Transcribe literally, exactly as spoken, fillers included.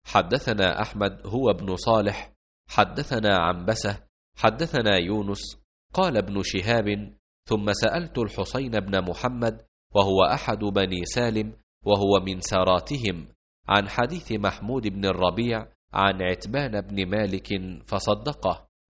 حدثنا أحمد هو ابن صالح حدثنا عنبسة حدثنا يونس قال ابن شهاب ثم سألت الحسين بن محمد وهو أحد بني سالم وهو من ساراتهم عن حديث محمود بن الربيع عن عتبان بن مالك فصدقه.